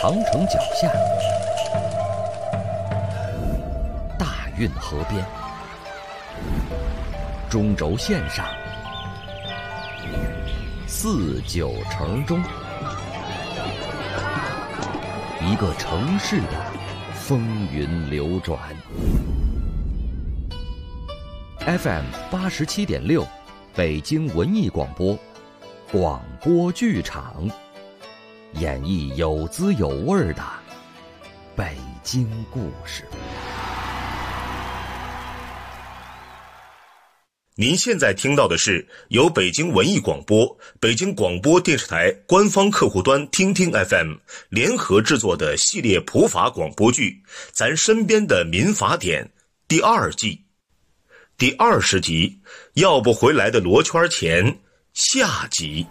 长城脚下，大运河边，中轴线上，四九城中，一个城市的风云流转。FM 87.6，北京文艺广播，广播剧场，演绎有滋有味的北京故事。 您现在听到的是由北京文艺广播、北京广播电视台官方客户端听听 FM 联合制作的系列普法广播剧《咱身边的民法典》第2季第20集《要不回来的罗圈钱》下集。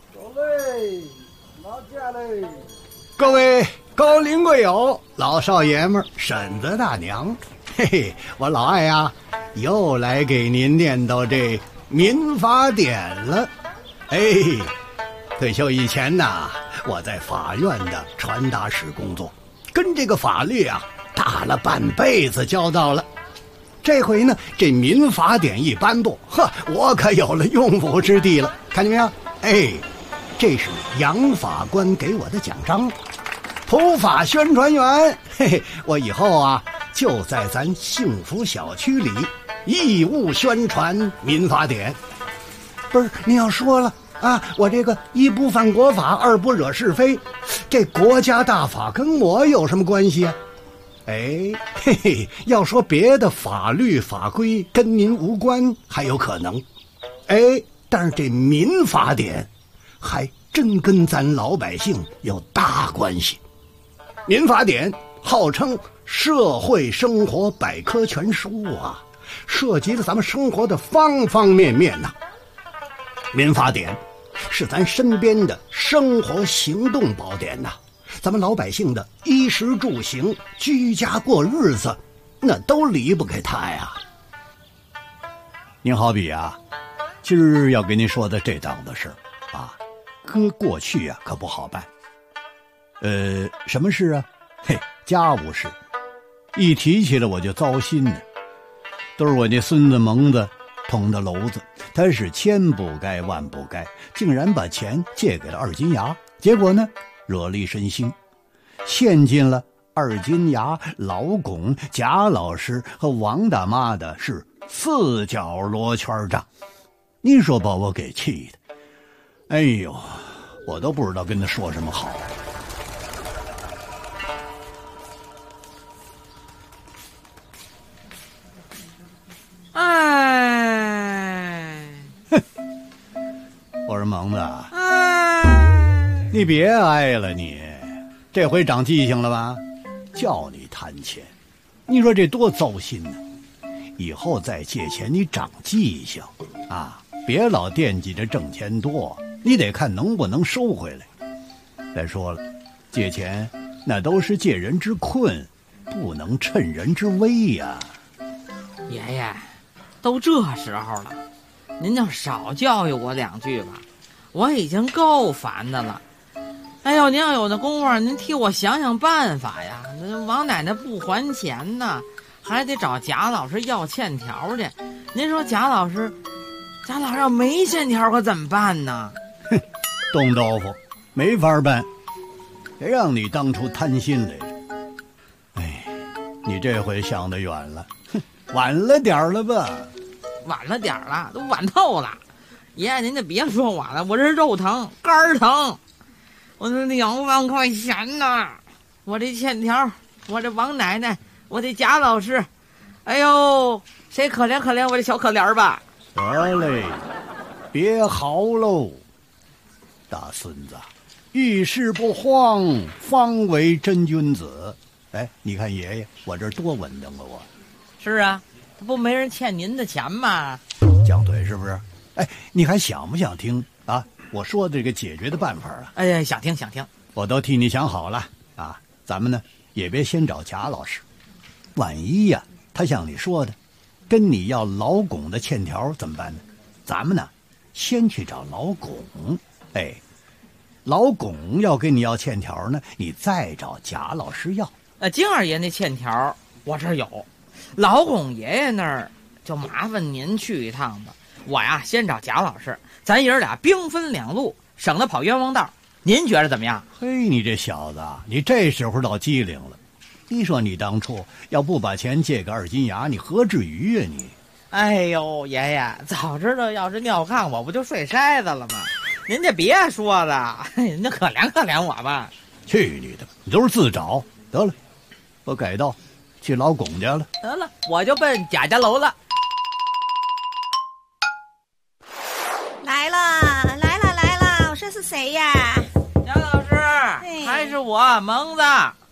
各位高龄贵友、老少爷们儿、婶子大娘，嘿嘿，我老艾呀，又来给您念叨这民法典了。哎，退休以前呐，我在法院的传达室工作，跟这个法律啊打了半辈子交道了。这回呢，这民法典一颁布，我可有了用武之地了。看见没有？哎，这是杨法官给我的奖章，普法宣传员。嘿嘿，我以后啊就在咱幸福小区里义务宣传民法典。不是，你要说了啊，我这个一不犯国法，二不惹是非，这国家大法跟我有什么关系啊？哎，嘿嘿，要说别的法律法规跟您无关还有可能，哎，但是这民法典还真跟咱老百姓有大关系。民法典号称社会生活百科全书啊，涉及了咱们生活的方方面面呐。民法典是咱身边的生活行动宝典呐，咱们老百姓的衣食住行、居家过日子，那都离不开它呀。您好比啊，今儿要跟您说的这档子事啊，搁过去啊可不好办。什么事啊？嘿，家务事。一提起来我就糟心呢。都是我那孙子蒙子捅的娄子，他是千不该万不该，竟然把钱借给了二金牙，结果呢惹了一身腥，陷进了二金牙、老巩、贾老师和王大妈的是四角罗圈账。你说把我给气的，哎呦，我都不知道跟他说什么好。我说蒙子，你别挨了你，这回长记性了吧？叫你谈钱，你说这多糟心呢。以后再借钱你长记性啊，别老惦记着挣钱多，你得看能不能收回来。再说了，借钱那都是借人之困，不能趁人之危呀。 爷爷，都这时候了，您就少教育我2句吧，我已经够烦的了。哎呦，您要有那功夫，您替我想想办法呀。那王奶奶不还钱呢，还得找贾老师要欠条去。您说贾老师要没欠条可怎么办呢？ 哼，冻豆腐没法办，谁让你当初贪心来着？哎，你这回想得远了，哼，晚了点了吧？ 晚了点了，都晚透了。爷爷您就别说我了，我这肉疼肝疼，我这2万块钱呢，我这欠条，我这王奶奶，我这贾老师，哎呦，谁可怜可怜我这小可怜吧。 得嘞，别嚎喽，大孙子，遇事不慌，方为真君子。哎，你看爷爷我这多稳当啊！我是啊，他不没人欠您的钱吗？ 犟嘴是不是？哎，你还想不想听啊？我说的这个解决的办法啊？ 哎呀，想听， 我都替你想好了啊。咱们呢也别先找贾老师，万一呀，他像你说的，跟你要老巩的欠条怎么办呢？咱们呢先去找老巩，哎， 老巩要跟你要欠条呢，你再找贾老师要。 金二爷那欠条我这儿有，老巩爷爷那儿就麻烦您去一趟吧。我呀先找贾老师，咱爷儿俩兵分两路，省得跑冤枉道。您觉得怎么样？ 嘿，你这小子，你这时候倒机灵了。你说你当初要不把钱借给二金牙，你何至于啊你？ 哎呦，爷爷，早知道要是尿炕，我不就睡筛子了吗？您这别说了，您就可怜可怜我吧。 去你的，你都是自找。得了，我改道去老巩家了。 得了，我就奔贾家楼了。 来了，我说是谁呀？ 贾老师，还是我蒙子。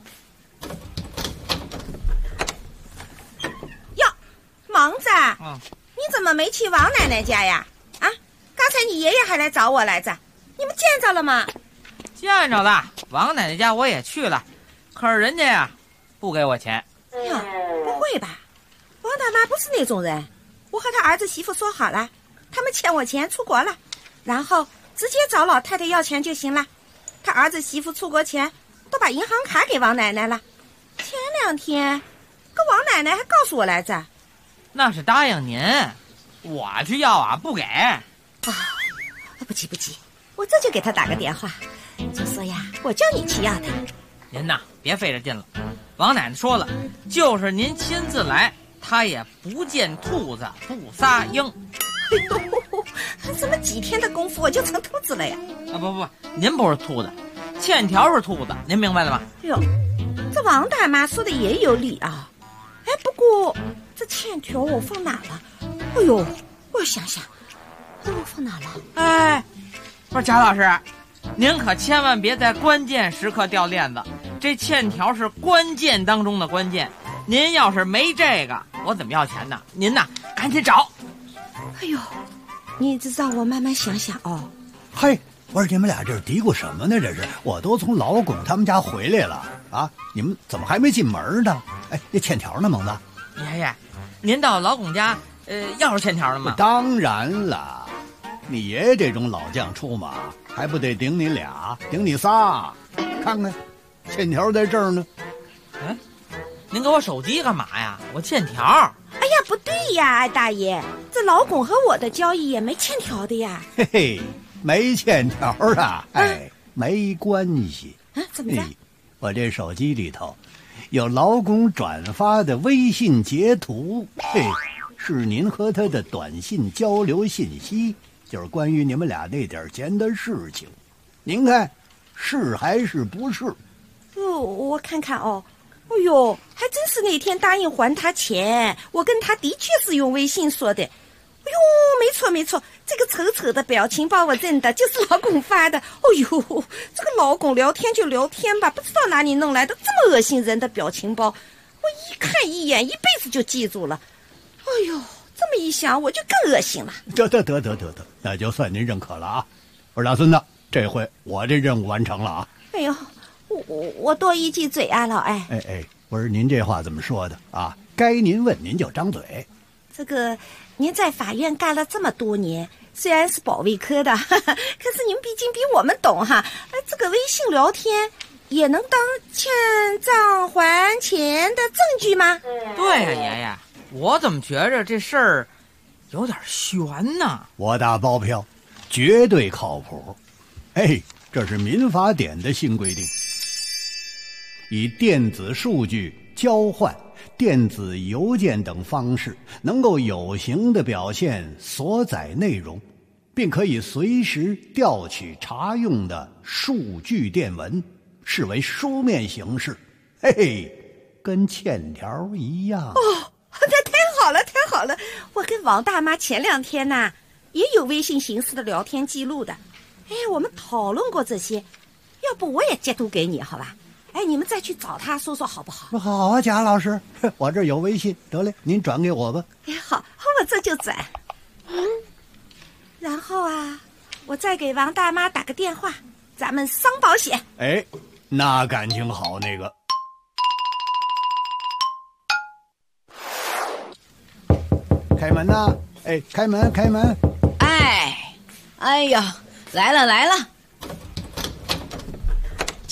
哟，蒙子，你怎么没去王奶奶家呀？啊，刚才你爷爷还来找我来着，你们见着了吗？ 见着了，王奶奶家我也去了，可是人家呀不给我钱。 哟，不会吧？王大妈不是那种人，我和他儿子媳妇说好了，他们欠我钱出国了，然后直接找老太太要钱就行了。他儿子媳妇出国前都把银行卡给王奶奶了，前2天跟王奶奶还告诉我来着。 那是答应您，我去要啊不给。 不急，我这就给他打个电话，就说呀，我叫你去要的。 您呐别费这劲了，王奶奶说了，就是您亲自来，她也不见兔子不撒鹰。 哎呦，怎么几天的功夫我就成兔子了呀？ 不，您不是兔子，欠条是兔子，您明白了吗？ 哟，这王大妈说的也有理啊。哎，不过这欠条我放哪了？哎呦，我想想，我放哪了？ 哎，不是贾老师，您可千万别在关键时刻掉链子，这欠条是关键当中的关键，您要是没这个，我怎么要钱呢？您呐赶紧找。 哎呦，你这让我慢慢想想哦。 嘿，我说你们俩这是嘀咕什么呢？这是，我都从老巩他们家回来了啊，你们怎么还没进门呢？哎，那欠条呢，蒙子？ 爷爷，您到老巩家要是欠条了吗？ 当然了，你爷爷这种老将出马，还不得顶你俩，顶你仨？看看，欠条在这儿呢。 哎，您给我手机干嘛呀？我欠条。 哎呀，不对呀，哎大爷，这老巩和我的交易也没欠条的呀。 嘿嘿，没欠条啊，哎，没关系。 怎么着？ 我这手机里头有老巩转发的微信截图，嘿，是您和他的短信交流信息，就是关于你们俩那点钱的事情。您看，是还是不是？ 我看看哦。哎呦，还真是那天答应还他钱，我跟他的确是用微信说的。哎呦，没错，这个丑丑的表情包我认得，就是老巩发的。哎呦，这个老巩聊天就聊天吧，不知道哪里弄来的这么恶心人的表情包，我一看一眼，一辈子就记住了。哎呦，这么一想，我就更恶心了。 得，那就算您认可了啊。我说大孙子，这回我这任务完成了啊。 哎呦，我多一句嘴啊，老艾。 哎，我说您这话怎么说的啊？该您问您就张嘴。 这个您在法院干了这么多年，虽然是保卫科的，可是您毕竟比我们懂哈。这个微信聊天也能当欠账还钱的证据吗？ 对呀，爷爷，我怎么觉着这事儿有点悬呢？ 我打包票，绝对靠谱。哎，这是民法典的新规定，以电子数据交换、电子邮件等方式，能够有形地表现所载内容，并可以随时调取查用的数据电文，视为书面形式。嘿嘿，跟欠条一样。 那太好了！我跟王大妈前2天呐，也有微信形式的聊天记录的。哎，我们讨论过这些，要不我也截图给你好吧？哎，你们再去找他说说好不好？ 好啊，贾老师，我这有微信，得嘞，您转给我吧。 哎，好，我这就转。然后啊，我再给王大妈打个电话，咱们商保险。 哎，那感情好那个。开门呐！哎，开门！ 哎呀，来了！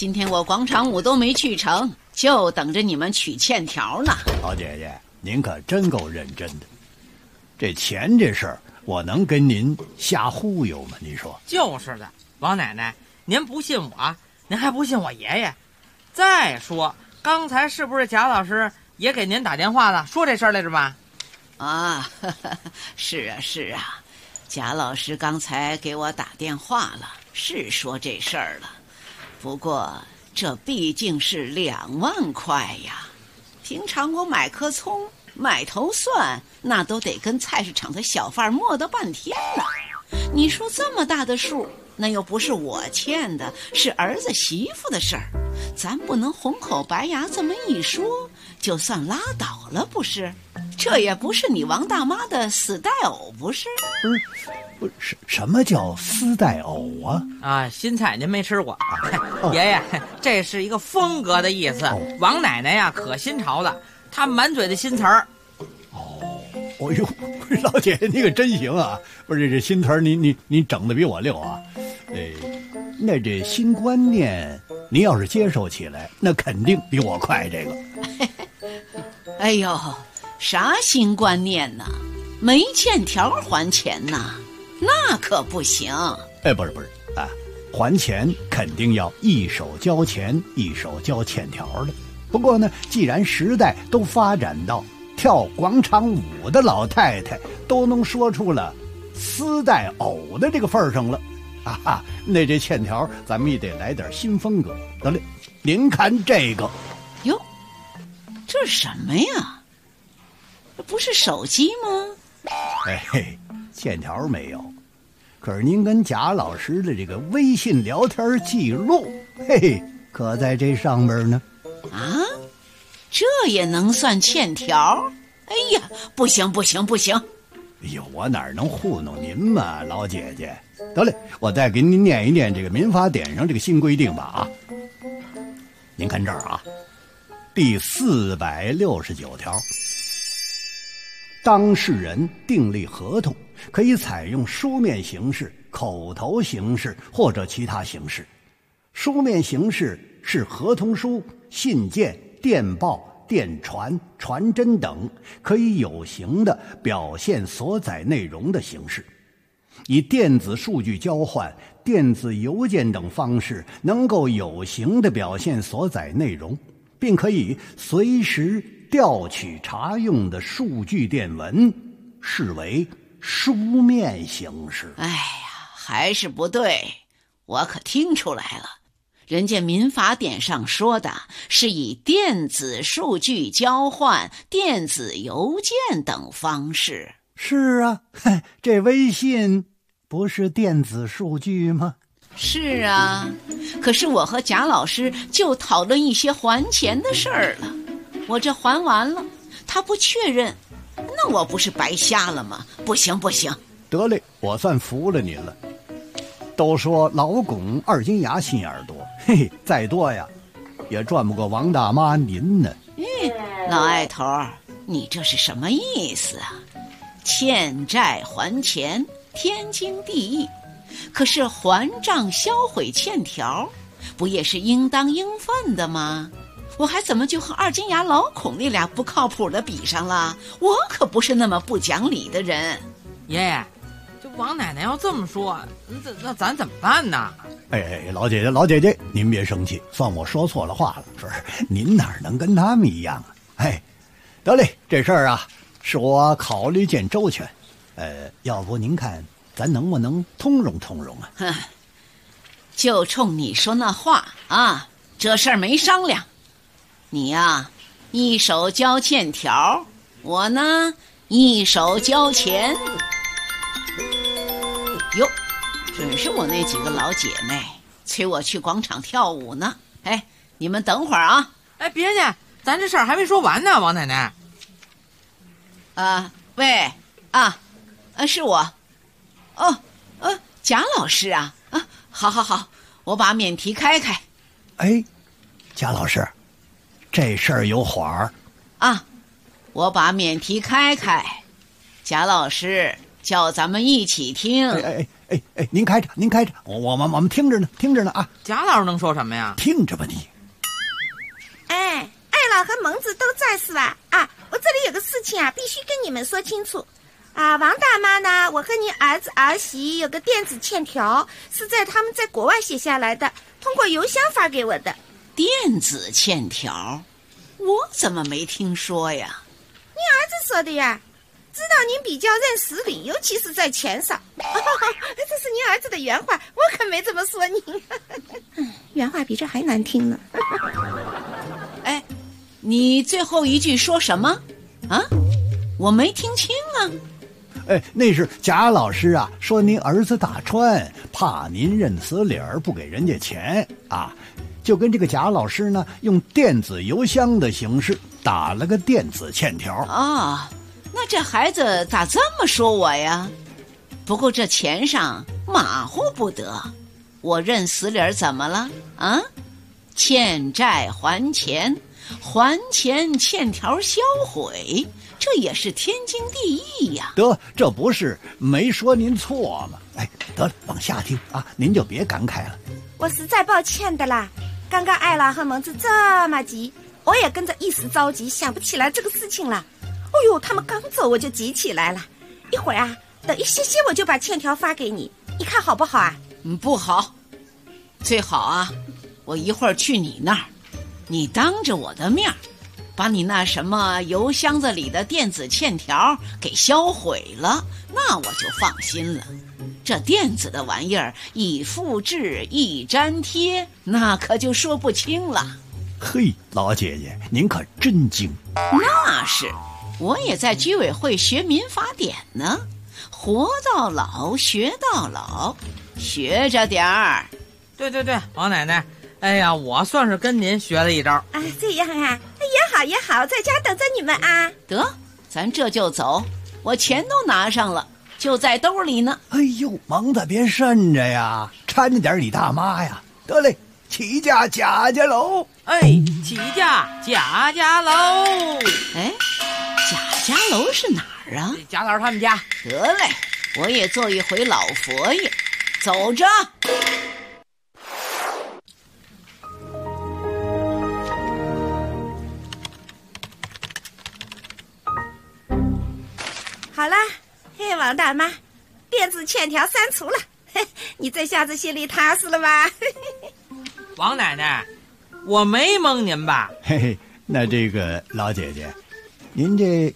今天我广场舞都没去成，就等着你们取欠条呢。 老姐姐，您可真够认真的。这钱这事儿，我能跟您瞎忽悠吗？你说？ 就是的，王奶奶，您不信我，您还不信我爷爷？再说，刚才是不是贾老师也给您打电话了，说这事儿来着吧？ 啊，是啊是啊，贾老师刚才给我打电话了，是说这事儿了。不过这毕竟是2万块呀，平常我买颗葱、买头蒜，那都得跟菜市场的小贩磨叨半天呢。你说这么大的数，那又不是我欠的，是儿子媳妇的事儿，咱不能红口白牙这么一说就算拉倒了，不是？这也不是你王大妈的死带偶，不是？ 不是，什么叫丝带藕啊？ 啊，新菜您没吃过。爷爷，这是一个风格的意思。王奶奶呀，可新潮了，她满嘴的新词儿。 哦呦，老姐姐你可真行啊！不是这新词儿，你整的比我溜啊。那这新观念，您要是接受起来，那肯定比我快。这个， 哎呦，啥新观念呢？没欠条还钱呐，那可不行。 不是啊，还钱肯定要一手交钱，一手交欠条的。不过呢，既然时代都发展到跳广场舞的老太太都能说出了丝带藕的这个份上了啊，那这欠条咱们也得来点新风格。得嘞，您看这个。 哟，这是什么呀？这不是手机吗？ 欠条没有，可是您跟贾老师的这个微信聊天记录，可在这上面呢。 啊，这也能算欠条？哎呀，不行！ 哎呦，我哪能糊弄您嘛，老姐姐。得嘞，我再给您念一念这个民法典上这个新规定吧啊。您看这儿啊，第469条，当事人订立合同，可以采用书面形式、口头形式或者其他形式。书面形式是合同书、信件、电报、电传、传真等可以有形的表现所载内容的形式。以电子数据交换、电子邮件等方式能够有形的表现所载内容，并可以随时调取查用的数据电文，视为书面形式。 哎呀，还是不对，我可听出来了，人家民法典上说的是以电子数据交换、电子邮件等方式。 是啊，这微信不是电子数据吗？ 是啊，可是我和贾老师就讨论一些还钱的事儿了，我这还完了，他不确认，那我不是白瞎了吗？不行。 得嘞，我算服了您了。都说老公2斤牙心眼多，再多呀也赚不过王大妈您呢。 老爱头，你这是什么意思啊？欠债还钱天经地义，可是还账销毁欠条不也是应当应分的吗？我还怎么就和2斤牙老孔那俩不靠谱的比上了？我可不是那么不讲理的人。 爷爷，这王奶奶要这么说，那咱怎么办呢？ 老姐姐，您别生气，算我说错了话了。是您哪能跟他们一样啊？得嘞，这事儿啊是我考虑见周全。要不您看咱能不能通融通融啊？ 就冲你说那话啊，这事儿没商量。你呀，一手交欠条，我呢一手交钱。哟，准是我那几个老姐妹催我去广场跳舞呢。你们等会儿啊。 别介，咱这事儿还没说完呢，王奶奶。 喂，是我。贾老师啊，好，我把免提开开。 贾老师，这事儿有缓儿啊，我把免提开开，贾老师叫咱们一起听。 哎，您开着，我们听着呢啊。 贾老师能说什么呀？ 听着吧你。 哎，艾老和蒙子都在是吧？啊，我这里有个事情啊，必须跟你们说清楚。啊，王大妈呢？我和你儿子儿媳有个电子欠条，是他们在国外写下来的，通过邮箱发给我的。 电子欠条，我怎么没听说呀？ 你儿子说的呀，知道您比较认识理，尤其是在钱上。这是您儿子的原话，我可没这么说您。原话比这还难听呢。 哎，你最后一句说什么？啊，我没听清啊。 哎，那是贾老师啊，说您儿子大川，怕您认死理儿不给人家钱啊，就跟这个贾老师呢，用电子邮箱的形式打了个电子欠条。 啊，那这孩子咋这么说我呀？不过这钱上马虎不得，我认死理儿怎么了啊？欠债还钱，还钱欠条销毁，这也是天经地义呀。 得，这不是没说您错吗？哎，得了，往下听啊，您就别感慨了。 我实在抱歉的啦，刚刚艾拉和蒙子这么急，我也跟着一时着急，想不起来这个事情了。哦呦，他们刚走我就急起来了。一会儿啊，等一些我就把欠条发给你，你看好不好啊？ 不好，最好啊，我一会儿去你那儿，你当着我的面把你那什么邮箱子里的电子欠条给销毁了，那我就放心了。这电子的玩意儿一复制一粘贴，那可就说不清了。 嘿，老姐姐，您可真精。 那是，我也在居委会学民法典呢，活到老学到老，学着点儿。 对，王奶奶，哎呀，我算是跟您学了一招。 啊，这样啊，也好，在家等着你们啊。 得，咱这就走，我钱都拿上了，就在兜里呢。 哎呦，蒙子别渗着呀，搀着点你大妈呀。得嘞，起驾贾家楼。 哎，起驾贾家楼。 哎，贾家楼是哪儿啊？ 贾老师他们家。 得嘞，我也做一回老佛爷，走着。 好啦，嘿，王大妈，电子欠条删除了，你这下子心里踏实了吧？ 王奶奶，我没蒙您吧？ 嘿嘿，那这个老姐姐，您这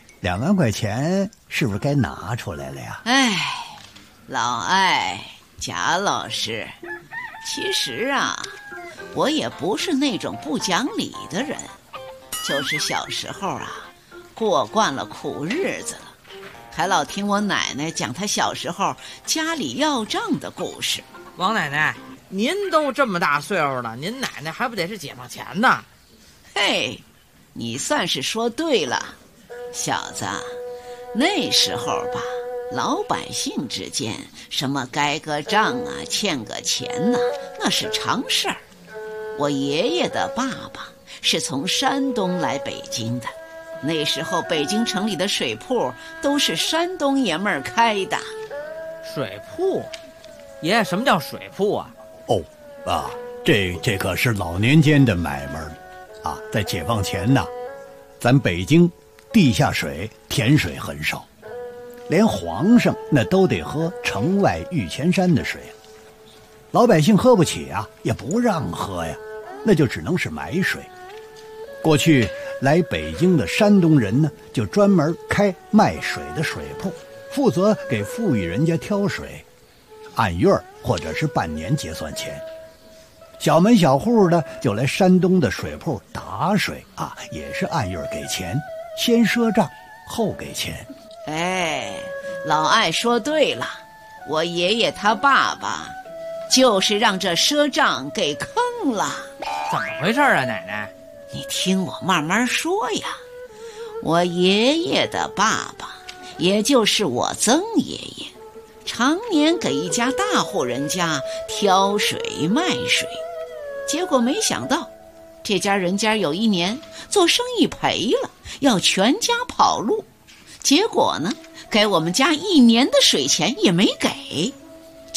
2万块钱是不是该拿出来了呀？ 哎，老艾，贾老师，其实啊，我也不是那种不讲理的人，就是小时候啊，过惯了苦日子了，还老听我奶奶讲她小时候家里要账的故事。 王奶奶，您都这么大岁数了，您奶奶还不得是解放前呢？ 嘿，你算是说对了，小子，那时候吧，老百姓之间什么该个账啊，欠个钱呐，那是常事儿。我爷爷的爸爸是从山东来北京的，那时候北京城里的水铺都是山东爷们儿开的。 水铺？爷爷，什么叫水铺啊？ 哦，啊，这可是老年间的买卖啊，在解放前呢，咱北京地下水甜水很少，连皇上那都得喝城外玉泉山的水，老百姓喝不起啊，也不让喝呀，那就只能是买水。过去来北京的山东人呢，就专门开卖水的水铺，负责给富裕人家挑水，按月或者是半年结算钱。小门小户的就来山东的水铺打水啊，也是按月给钱，先赊账后给钱。 哎，老艾说对了，我爷爷他爸爸就是让这赊账给坑了。 怎么回事啊，奶奶？ 你听我慢慢说呀。我爷爷的爸爸，也就是我曾爷爷，常年给一家大户人家挑水卖水，结果没想到这家人家有一年做生意赔了，要全家跑路，结果呢，给我们家1年的水钱也没给。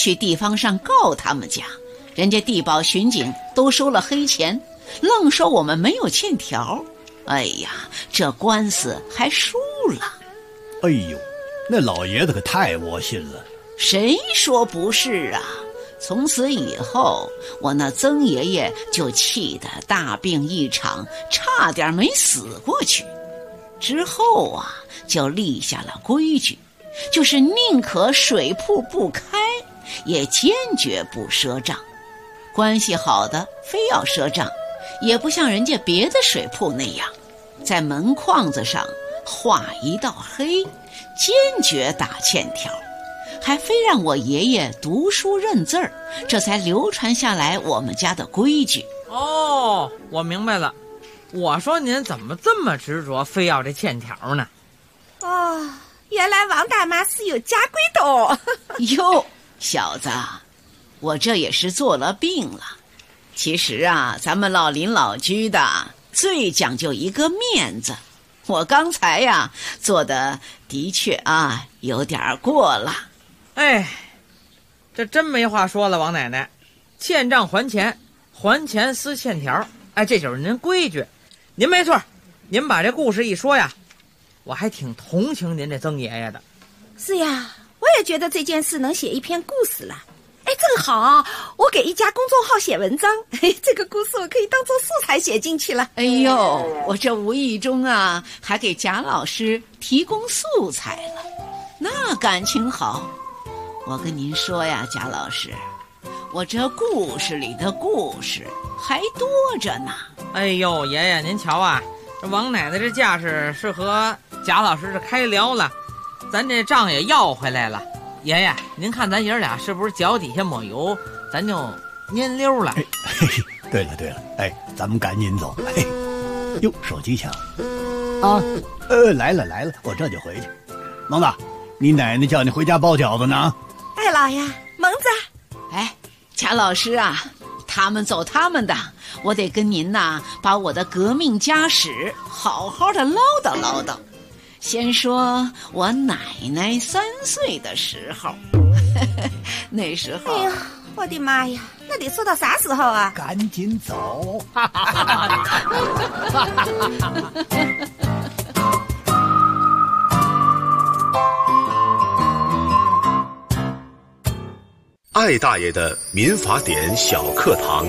去地方上告他们家，人家地保巡警都收了黑钱，愣说我们没有欠条。哎呀，这官司还输了。 哎呦，那老爷子可太窝心了。 谁说不是啊？从此以后，我那曾爷爷就气得大病一场，差点没死过去。之后啊，就立下了规矩，就是宁可水铺不开，也坚决不赊账。关系好的非要赊账，也不像人家别的水铺那样，在门框子上画一道黑，坚决打欠条，还非让我爷爷读书认字儿，这才流传下来我们家的规矩。 哦，我明白了。我说您怎么这么执着，非要这欠条呢？ 哦，原来王大妈是有家规的哦。 哟，小子，我这也是做了病了。其实啊，咱们老邻老居的最讲究一个面子。我刚才呀做的的确啊有点过了。 哎，这真没话说了，王奶奶，欠账还钱，还钱撕欠条，哎，这就是您规矩。您没错，您把这故事一说呀，我还挺同情您这曾爷爷的。 是呀，我也觉得这件事能写一篇故事了。哎，正好我给一家公众号写文章，这个故事我可以当做素材写进去了。 哎呦，我这无意中啊还给贾老师提供素材了，那感情好。我跟您说呀，贾老师，我这故事里的故事还多着呢。 哎呦，爷爷您瞧啊，这王奶奶这架势是和贾老师是开聊了，咱这账也要回来了。爷爷，您看咱爷俩是不是脚底下抹油，咱就蔫溜了？ 对了，哎，咱们赶紧走。哎，哟，手机响啊！来了，我这就回去。蒙子，你奶奶叫你回家包饺子呢。 哎，老爷，蒙子。 哎，贾老师啊，他们走他们的，我得跟您呐把我的革命家史好好的唠叨唠叨。先说我奶奶3岁的时候，那时候， 哎呀，我的妈呀，那得说到啥时候啊？ 赶紧走！ 艾大爷的民法典小课堂。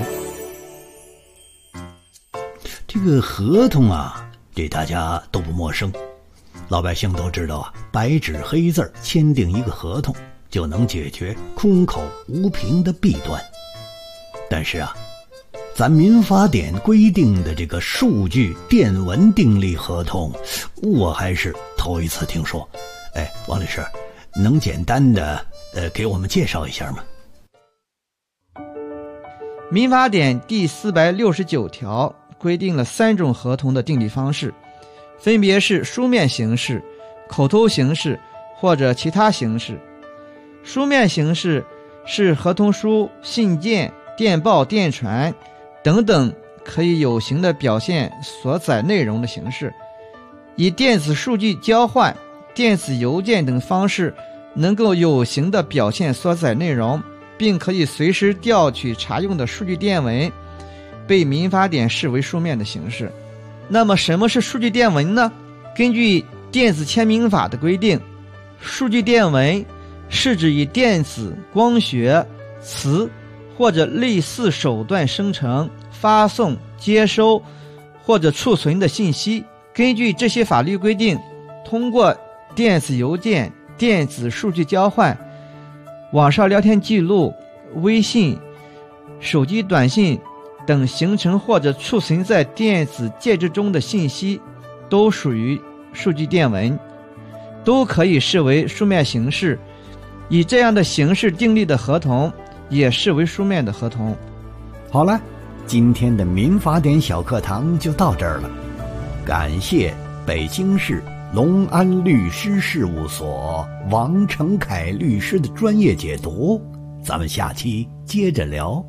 这个合同啊，这大家都不陌生。老百姓都知道啊，白纸黑字签订一个合同，就能解决空口无凭的弊端。但是啊，咱民法典规定的这个数据电文订立合同，我还是头一次听说。哎，王律师，能简单的给我们介绍一下吗？ 民法典第469条规定了3种合同的订立方式，分别是书面形式、口头形式或者其他形式。书面形式是合同书、信件、电报、电传等等可以有形的表现所载内容的形式，以电子数据交换、电子邮件等方式能够有形的表现所载内容，并可以随时调取查用的数据电文，被民法典视为书面的形式。那么什么是数据电文呢？根据电子签名法的规定，数据电文是指以电子、光学、磁或者类似手段生成、发送、接收或者储存的信息。根据这些法律规定，通过电子邮件、电子数据交换、网上聊天记录、微信、手机短信等形成或者储存在电子介质中的信息，都属于数据电文，都可以视为书面形式。以这样的形式订立的合同，也视为书面的合同。 好了，今天的民法典小课堂就到这儿了。感谢北京市隆安律师事务所王成凯律师的专业解读，咱们下期接着聊。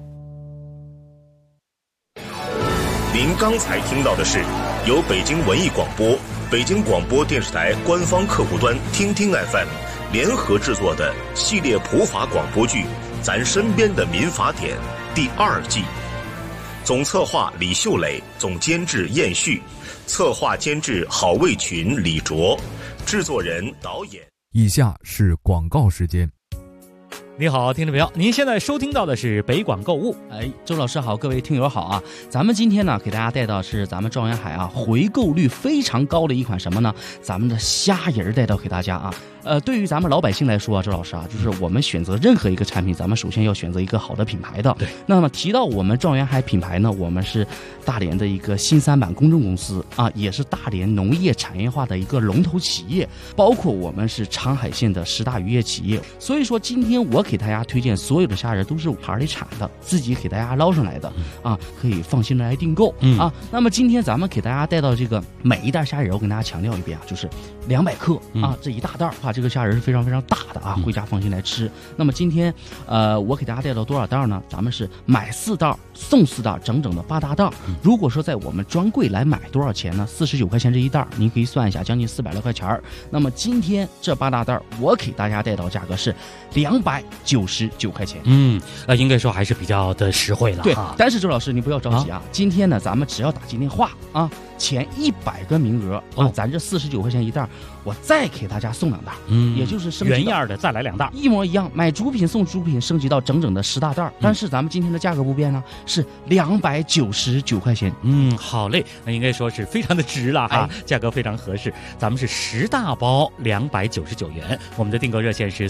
您刚才听到的是由北京文艺广播、北京广播电视台官方客户端听听 FM 联合制作的系列普法广播剧《 咱身边的民法典》第2季，总策划李秀磊，总监制燕旭，策划监制郝卫群、李卓，制作人导演。 以下是广告时间。 你好，听众朋友，您现在收听到的是北广购物。 周老师好，各位听友好啊！咱们今天呢，给大家带到是咱们状元海啊回购率非常高的一款什么呢？咱们的虾仁带到给大家啊。对于咱们老百姓来说啊，周老师啊，就是我们选择任何一个产品，咱们首先要选择一个好的品牌的。 对。 那么提到我们状元海品牌呢，我们是大连的一个新三板公证公司啊，也是大连农业产业化的一个龙头企业，包括我们是长海县的10大渔业企业。所以说，今天我给大家推荐所有的虾仁都是海里产的，自己给大家捞上来的啊，可以放心的来订购啊。那么今天咱们给大家带到这个每一袋虾仁，我跟大家强调一遍啊，就是200克啊，这一大袋啊，这个虾仁是非常非常大的啊，回家放心来吃。那么今天我给大家带到多少袋呢？咱们是买4袋送4袋，整整的8大袋。如果说在我们专柜来买多少钱呢？49块钱这一袋，您可以算一下，将近400多块钱。那么今天这8大袋我给大家带到价格是299块钱。 应该说还是比较的实惠了。 对，但是周老师你不要着急啊，今天呢咱们只要打进电话啊，前100个名额啊，咱这49块钱一袋，我再给大家送2袋，也就是升级原样的再来2袋， 一模一样，买主品送主品，升级到整整的10大袋。但是咱们今天的价格不变呢，是299块钱。 好嘞，那应该说是非常的值了哈，价格非常合适。咱们是10大包299元，我们的订购热线是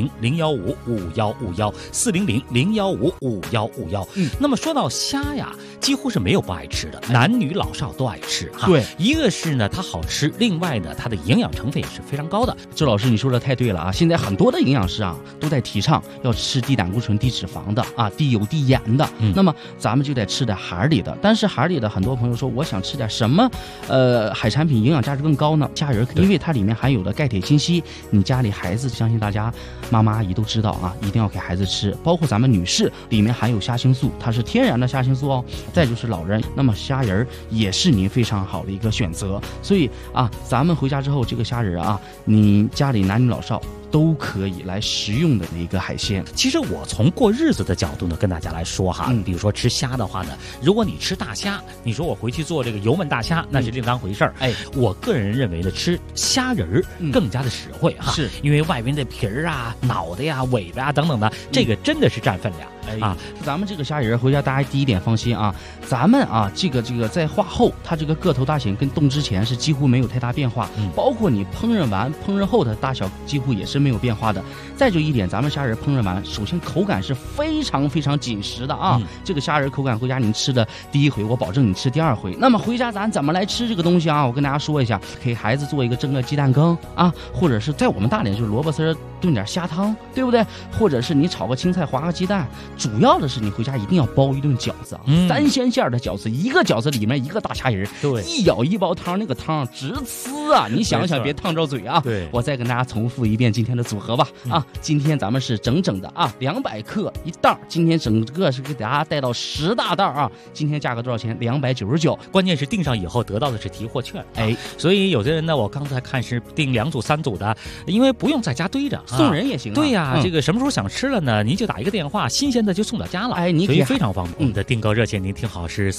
400-015-5151，400-015-5151。那么说到虾呀，几乎是没有不爱吃的，男女老少都爱吃哈。 对， 一个是呢它好吃，另外呢它的营养成分也是非常高的。 周老师你说的太对了啊！现在很多的营养师啊都在提倡要吃低胆固醇、低脂肪的啊，低油、低盐的。那么咱们就得吃点海里的。但是海里的很多朋友说，我想吃点什么海产品营养价值更高呢？虾仁，因为它里面含有的钙、铁、锌、硒，你家里孩子相信大家妈妈阿姨都知道啊，一定要给孩子吃。包括咱们女士，里面含有虾青素，它是天然的虾青素哦。再就是老人，那么虾仁也是您非常好的一个选择。所以啊，咱们回家之后这个虾仁啊，你家里男女老少都可以来食用的一个海鲜。 其实我从过日子的角度呢，跟大家来说哈，比如说吃虾的话呢，如果你吃大虾，你说我回去做这个油焖大虾，那是另当回事儿。我个人认为呢，吃虾仁更加的实惠哈，是因为外边的皮儿啊、脑袋呀、尾巴啊等等的，这个真的是占分量。 咱们这个虾仁回家大家第一点放心啊，咱们啊这个在化后，它这个个头大小跟冻之前是几乎没有太大变化，包括你烹饪完烹饪后的大小几乎也是没有变化的。再就一点，咱们虾仁烹饪完，首先口感是非常非常紧实的啊，这个虾仁口感回家您吃的第1回，我保证你吃第2回。那么回家咱怎么来吃这个东西啊？我跟大家说一下，给孩子做一个蒸个鸡蛋羹啊，或者是在我们大连就是萝卜丝炖点虾汤，对不对？或者是你炒个青菜划个鸡蛋。主要的是你回家一定要包一顿饺子啊，3鲜馅的饺子，一个饺子里面一个大虾仁，对，一舀一包汤，那个汤直呲啊！你想想别烫着嘴啊！对，我再跟大家重复一遍今天的组合吧啊！今天咱们是整整的啊200克一袋，今天整个是给大家带到10大袋啊！今天价格多少钱？299。 关键是订上以后得到的是提货券，所以有的人呢，我刚才看是订2组3组的，因为不用在家堆着， 送人也行。 对呀，这个什么时候想吃了呢？您就打一个电话，新鲜的就送到家了，所以非常方便。我们的订购热线您听好是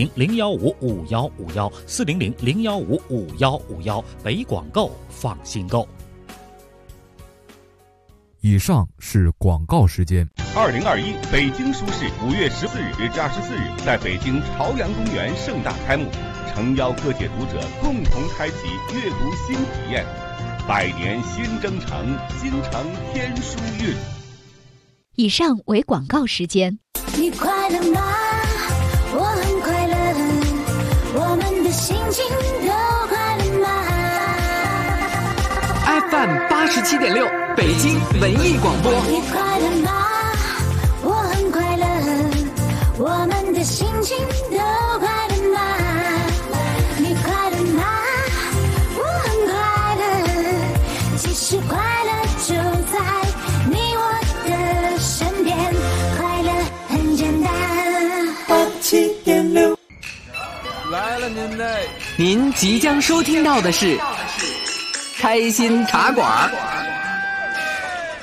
400-015-5151，400-015-5151，北广购放心购。 以上是广告时间。 2021北京书市5月14日至24日在北京朝阳公园盛大开幕，诚邀各界读者共同开启阅读新体验。百年新征程，京城天书韵。 以上为广告时间。 你快乐吗？我很快乐，我们的心情都快乐吗 ？FM 87.6，北京文艺广播。 你快乐吗？我很快乐，我们的心情都快乐吗？你快乐吗？我很快乐，其实快乐就在你我的身边，快乐很简单。87.6 来了您嘞！您即将收听到的是开心茶馆。